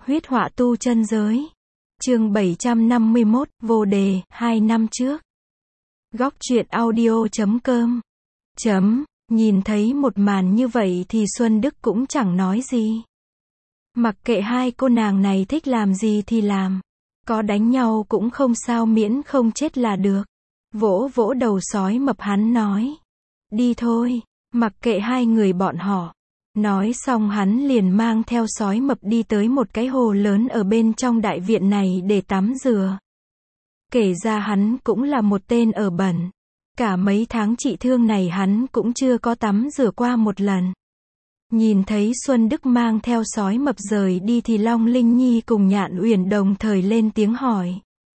Huyết họa tu chân giới. Chương 751, vô đề, 2 năm trước. Góc truyện audio.com. Nhìn thấy một màn như vậy thì Xuân Đức cũng chẳng nói gì. Mặc kệ hai cô nàng này thích làm gì thì làm. Có đánh nhau cũng không sao miễn không chết là được. Vỗ vỗ đầu sói mập hắn nói. Đi thôi, mặc kệ hai người bọn họ. Nói xong hắn liền mang theo sói mập đi tới một cái hồ lớn ở bên trong đại viện này để tắm rửa. Kể ra hắn cũng là một tên ở bẩn. Cả mấy tháng trị thương này hắn cũng chưa có tắm rửa qua một lần. Nhìn thấy Xuân Đức mang theo sói mập rời đi thì Long Linh Nhi cùng Nhạn Uyển đồng thời lên tiếng hỏi.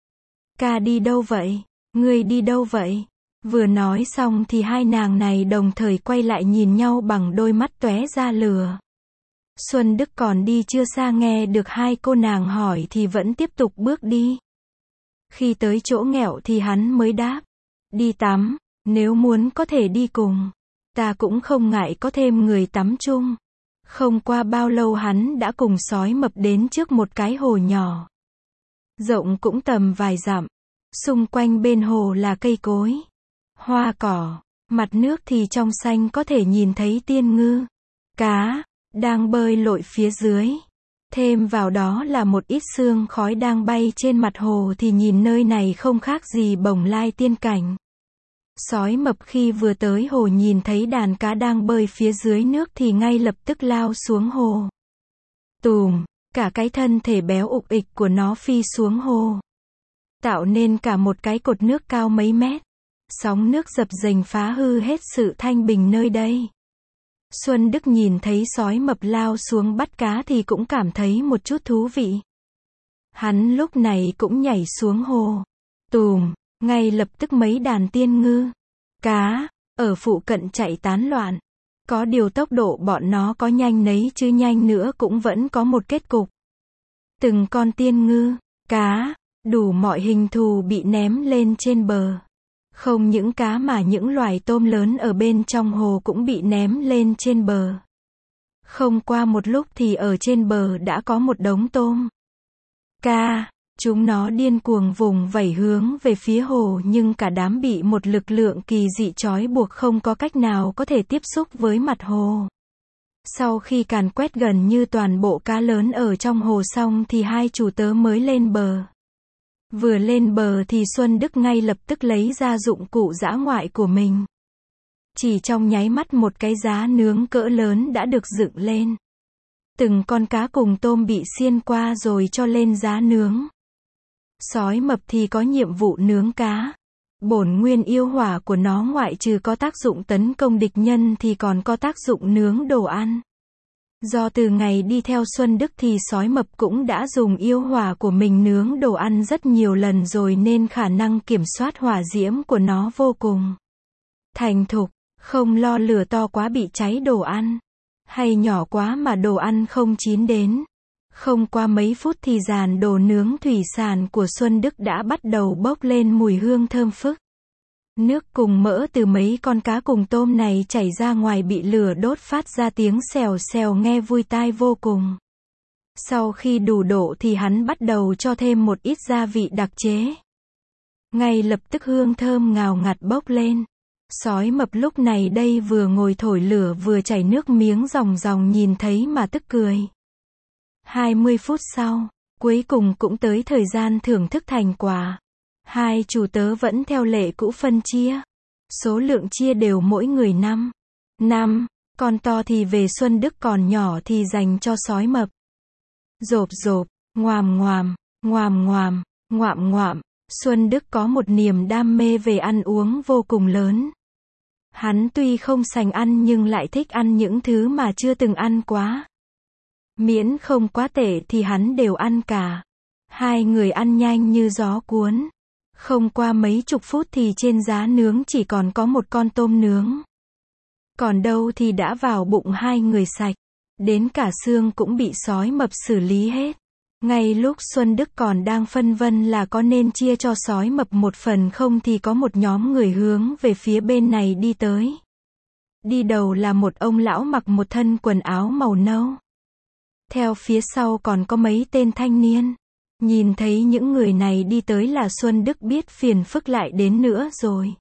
Ca đi đâu vậy? Ngươi đi đâu vậy? Vừa nói xong thì hai nàng này đồng thời quay lại nhìn nhau bằng đôi mắt tóe ra lửa. Xuân Đức còn đi chưa xa nghe được hai cô nàng hỏi thì vẫn tiếp tục bước đi. Khi tới chỗ nghẹo thì hắn mới đáp. Đi tắm, nếu muốn có thể đi cùng. Ta cũng không ngại có thêm người tắm chung. Không qua bao lâu hắn đã cùng sói mập đến trước một cái hồ nhỏ. Rộng cũng tầm vài dặm. Xung quanh bên hồ là cây cối, hoa cỏ, mặt nước thì trong xanh có thể nhìn thấy tiên ngư, cá, đang bơi lội phía dưới. Thêm vào đó là một ít sương khói đang bay trên mặt hồ thì nhìn nơi này không khác gì bồng lai tiên cảnh. Sói mập khi vừa tới hồ nhìn thấy đàn cá đang bơi phía dưới nước thì ngay lập tức lao xuống hồ. Tùm, cả cái thân thể béo ục ịch của nó phi xuống hồ. Tạo nên cả một cái cột nước cao mấy mét. Sóng nước dập dềnh phá hư hết sự thanh bình nơi đây. Xuân Đức nhìn thấy sói mập lao xuống bắt cá thì cũng cảm thấy một chút thú vị. Hắn lúc này cũng nhảy xuống hồ. Tùm, ngay lập tức mấy đàn tiên ngư, cá, ở phụ cận chạy tán loạn. Có điều tốc độ bọn nó có nhanh nấy chứ nhanh nữa cũng vẫn có một kết cục. Từng con tiên ngư, cá, đủ mọi hình thù bị ném lên trên bờ. Không những cá mà những loài tôm lớn ở bên trong hồ cũng bị ném lên trên bờ. Không qua một lúc thì ở trên bờ đã có một đống tôm. Cá, chúng nó điên cuồng vùng vẩy hướng về phía hồ nhưng cả đám bị một lực lượng kỳ dị trói buộc không có cách nào có thể tiếp xúc với mặt hồ. Sau khi càn quét gần như toàn bộ cá lớn ở trong hồ xong thì hai chủ tớ mới lên bờ. Vừa lên bờ thì Xuân Đức ngay lập tức lấy ra dụng cụ dã ngoại của mình. Chỉ trong nháy mắt một cái giá nướng cỡ lớn đã được dựng lên. Từng con cá cùng tôm bị xiên qua rồi cho lên giá nướng. Sói mập thì có nhiệm vụ nướng cá. Bổn nguyên yêu hỏa của nó ngoại trừ có tác dụng tấn công địch nhân thì còn có tác dụng nướng đồ ăn. Do từ ngày đi theo Xuân Đức thì sói mập cũng đã dùng yêu hỏa của mình nướng đồ ăn rất nhiều lần rồi nên khả năng kiểm soát hỏa diễm của nó vô cùng thành thục, không lo lửa to quá bị cháy đồ ăn, hay nhỏ quá mà đồ ăn không chín đến. Không qua mấy phút thì giàn đồ nướng thủy sản của Xuân Đức đã bắt đầu bốc lên mùi hương thơm phức. Nước cùng mỡ từ mấy con cá cùng tôm này chảy ra ngoài bị lửa đốt phát ra tiếng xèo xèo nghe vui tai vô cùng. Sau khi đủ độ thì hắn bắt đầu cho thêm một ít gia vị đặc chế. Ngay lập tức hương thơm ngào ngạt bốc lên. Sói mập lúc này đây vừa ngồi thổi lửa vừa chảy nước miếng ròng ròng nhìn thấy mà tức cười. 20 phút sau, cuối cùng cũng tới thời gian thưởng thức thành quả. Hai chủ tớ vẫn theo lệ cũ phân chia. Số lượng chia đều mỗi người 5. Con to thì về Xuân Đức, còn nhỏ thì dành cho sói mập. Rộp rộp, ngoàm ngoàm, ngoàm ngoàm, ngoạm ngoạm. Xuân Đức có một niềm đam mê về ăn uống vô cùng lớn. Hắn tuy không sành ăn nhưng lại thích ăn những thứ mà chưa từng ăn quá. Miễn không quá tệ thì hắn đều ăn cả. Hai người ăn nhanh như gió cuốn. Không qua mấy chục phút thì trên giá nướng chỉ còn có một con tôm nướng. Còn đâu thì đã vào bụng hai người sạch. Đến cả xương cũng bị sói mập xử lý hết. Ngay lúc Xuân Đức còn đang phân vân là có nên chia cho sói mập một phần không thì có một nhóm người hướng về phía bên này đi tới. Đi đầu là một ông lão mặc một thân quần áo màu nâu. Theo phía sau còn có mấy tên thanh niên. Nhìn thấy những người này đi tới là Xuân Đức biết phiền phức lại đến nữa rồi.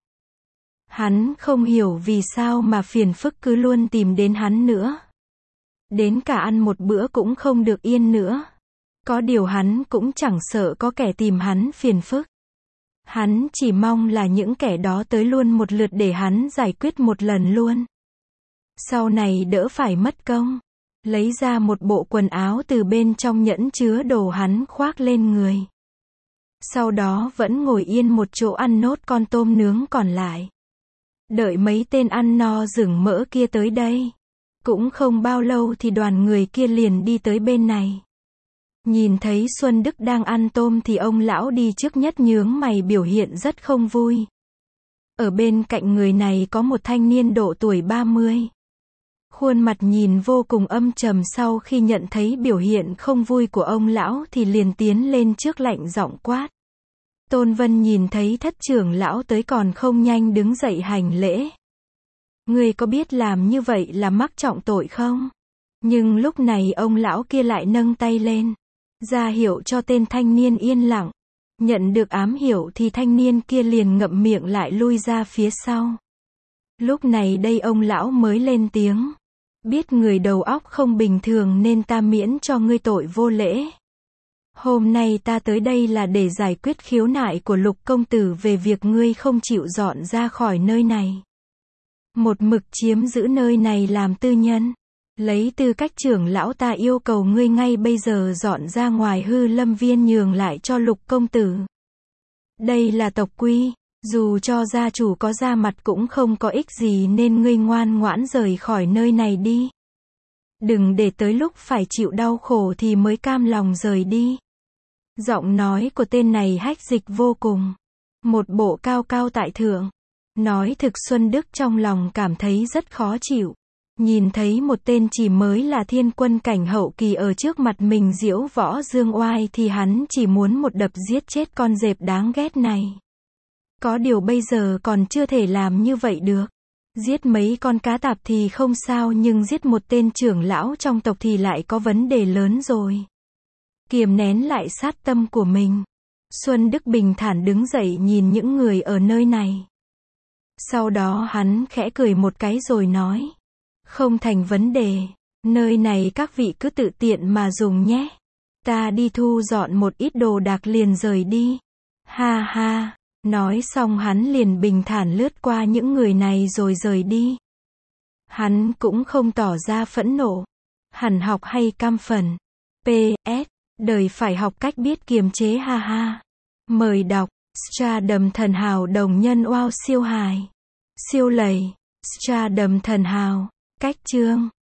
Hắn không hiểu vì sao mà phiền phức cứ luôn tìm đến hắn nữa. Đến cả ăn một bữa cũng không được yên nữa. Có điều hắn cũng chẳng sợ có kẻ tìm hắn phiền phức. Hắn chỉ mong là những kẻ đó tới luôn một lượt để hắn giải quyết một lần luôn. Sau này đỡ phải mất công. Lấy ra một bộ quần áo từ bên trong nhẫn chứa đồ hắn khoác lên người. Sau đó vẫn ngồi yên một chỗ ăn nốt con tôm nướng còn lại. Đợi mấy tên ăn no rừng mỡ kia tới đây. Cũng không bao lâu thì đoàn người kia liền đi tới bên này. Nhìn thấy Xuân Đức đang ăn tôm thì ông lão đi trước nhất nhướng mày biểu hiện rất không vui. Ở bên cạnh người này có một thanh niên độ tuổi 30. Khuôn mặt nhìn vô cùng âm trầm, sau khi nhận thấy biểu hiện không vui của ông lão thì liền tiến lên trước lạnh giọng quát. Tôn Vân nhìn thấy thất trưởng lão tới còn không nhanh đứng dậy hành lễ. Ngươi có biết làm như vậy là mắc trọng tội không? Nhưng lúc này ông lão kia lại nâng tay lên, ra hiệu cho tên thanh niên yên lặng. Nhận được ám hiệu thì thanh niên kia liền ngậm miệng lại lui ra phía sau. Lúc này đây ông lão mới lên tiếng. Biết người đầu óc không bình thường nên ta miễn cho ngươi tội vô lễ. Hôm nay ta tới đây là để giải quyết khiếu nại của Lục công tử về việc ngươi không chịu dọn ra khỏi nơi này. Một mực chiếm giữ nơi này làm tư nhân. Lấy tư cách trưởng lão ta yêu cầu ngươi ngay bây giờ dọn ra ngoài Hư Lâm Viên nhường lại cho Lục công tử. Đây là tộc quy, dù cho gia chủ có ra mặt cũng không có ích gì nên ngươi ngoan ngoãn rời khỏi nơi này đi. Đừng để tới lúc phải chịu đau khổ thì mới cam lòng rời đi. Giọng nói của tên này hách dịch vô cùng. Một bộ cao cao tại thượng. Nói thực Xuân Đức trong lòng cảm thấy rất khó chịu. Nhìn thấy một tên chỉ mới là thiên quân cảnh hậu kỳ ở trước mặt mình diễu võ dương oai thì hắn chỉ muốn một đập giết chết con dẹp đáng ghét này. Có điều bây giờ còn chưa thể làm như vậy được. Giết mấy con cá tạp thì không sao nhưng giết một tên trưởng lão trong tộc thì lại có vấn đề lớn rồi. Kiềm nén lại sát tâm của mình. Xuân Đức bình thản đứng dậy nhìn những người ở nơi này. Sau đó hắn khẽ cười một cái rồi nói. Không thành vấn đề. Nơi này các vị cứ tự tiện mà dùng nhé. Ta đi thu dọn một ít đồ đạc liền rời đi. Ha ha. Nói xong hắn liền bình thản lướt qua những người này rồi rời đi. Hắn cũng không tỏ ra phẫn nộ, hằn học hay căm phẫn. PS. Đời phải học cách biết kiềm chế ha ha. Mời đọc. Stardom thần hào đồng nhân wow siêu hài. Siêu lầy. Stardom thần hào. Cách chương.